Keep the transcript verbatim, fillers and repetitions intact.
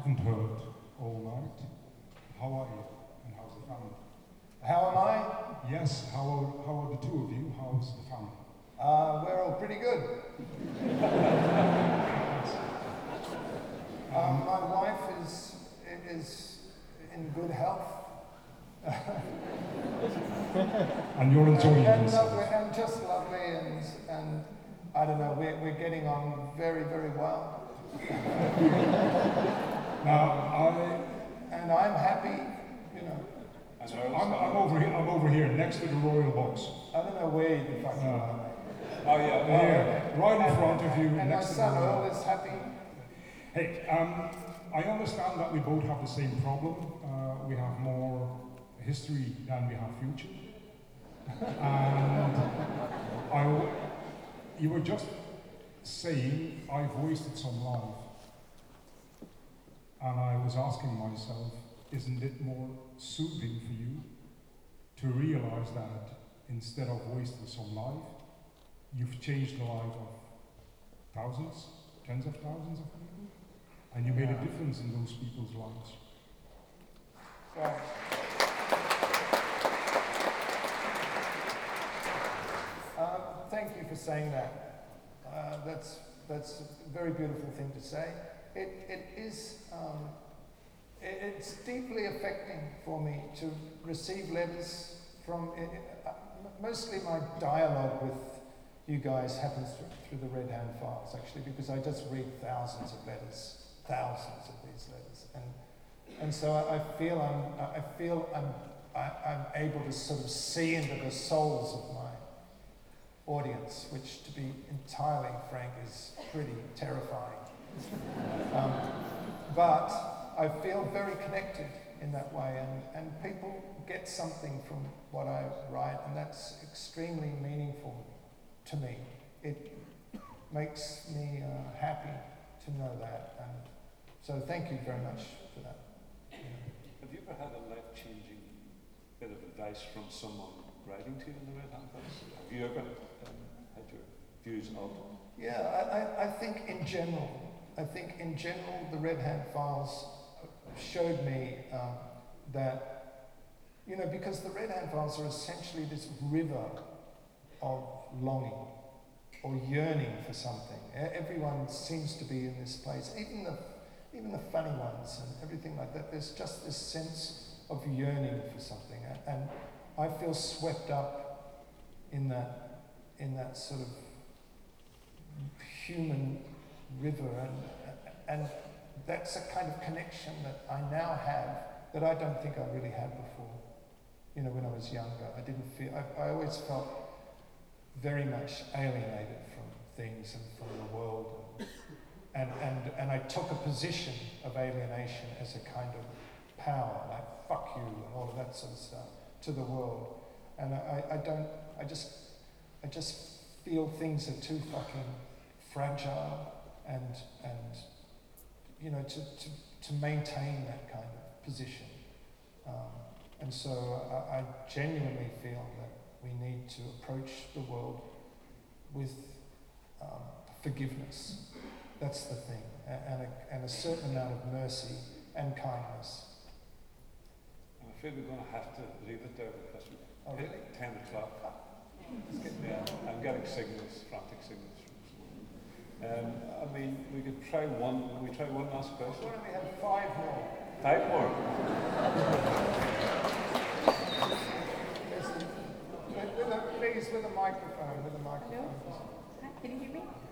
haven't heard all night. How are you? And how's the family? How am I? Yes, how are, how are the two of you? How's the family? Uh, we're all pretty good. um, my wife is is in good health. And you're enjoying and, yourself. lovely, and just lovely, and and I don't know, we're we're getting on very very well. Now I and I'm happy, you know. I'm, I'm over here. I'm over here next to the royal box. I don't know where the fuck you are. Oh yeah, here, right in front of you, and next my to son the royal. Earl is happy. Hey, um, I understand that we both have the same problem. Uh, we have more history than we have future. And I, you were just saying I've wasted some life. And I was asking myself, isn't it more soothing for you to realize that instead of wasting some life, you've changed the life of thousands, tens of thousands of people, and you made a difference in those people's lives? Right. Um, thank you for saying that. Uh, that's that's a very beautiful thing to say. It it is. Um, it, it's deeply affecting for me to receive letters from. It, uh, mostly my dialogue with you guys happens through, through the Red Hand Files, actually, because I just read thousands of letters, thousands of these letters, and and so I, I feel I'm I feel I'm I, I'm able to sort of see into the souls of my audience, which, to be entirely frank, is pretty terrifying. um, but I feel very connected in that way, and, and people get something from what I write, and that's extremely meaningful to me. It makes me uh, happy to know that, and so thank you very much for that. You know. Have you ever had a life-changing bit of advice from someone writing to you in the Red Hand Files? Have you ever um, had your views altered? Yeah, I, I, I think in general, I think in general the Red Hand Files showed me um, that, you know, because the Red Hand Files are essentially this river of longing or yearning for something. Everyone seems to be in this place, even the even the funny ones and everything like that. There's just this sense of yearning for something, and I feel swept up in that in that sort of human river, and and that's a kind of connection that I now have that I don't think I really had before. You know, when I was younger, I didn't feel. I, I always felt very much alienated from things and from the world, and and and I took a position of alienation as a kind of power, like fuck you and all of that sort of stuff, to the world. And I, I don't. I just I just feel things are too fucking fragile, and and you know, to to to maintain that kind of position. Um, and so I, I genuinely feel that we need to approach the world with um, forgiveness. That's the thing, and a, and a certain amount of mercy and kindness. I'm afraid we're going to have to leave it there because we've Oh, hit really? ten o'clock. It's getting Yeah, I'm getting signals, frantic signals from someone. Um, I mean, we could try one. Can we try one last question? Why don't we have five more? Five more. Yes, with a, please, with a microphone, with a microphone. Hello? Hi, can you hear me?